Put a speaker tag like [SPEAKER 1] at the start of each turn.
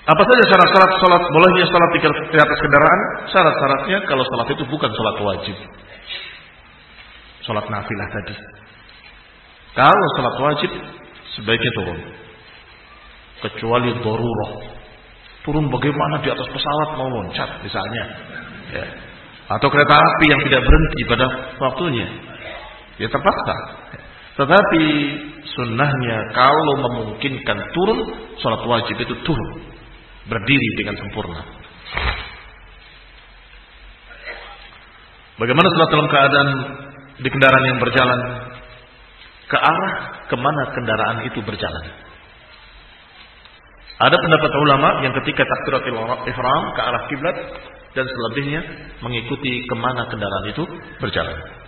[SPEAKER 1] Apa saja syarat-syarat salat bolehnya salat di atas kendaraan? Syarat-syaratnya kalau salat itu bukan salat wajib. Salat nafilah tadi. Kalau salat wajib sebaiknya turun. Kecuali darurah. Turun bagaimana di atas pesawat mau loncat misalnya. Ya. Atau kereta api yang tidak berhenti pada waktunya. Ya terpaksa. Tetapi sunnahnya kalau memungkinkan turun, salat wajib itu turun. Berdiri dengan sempurna. Bagaimana salat dalam keadaan di kendaraan yang berjalan? Ke arah kemana kendaraan itu berjalan? Ada pendapat ulama yang ketika takbiratul ihram ke arah kiblat dan selebihnya mengikuti kemana kendaraan itu berjalan.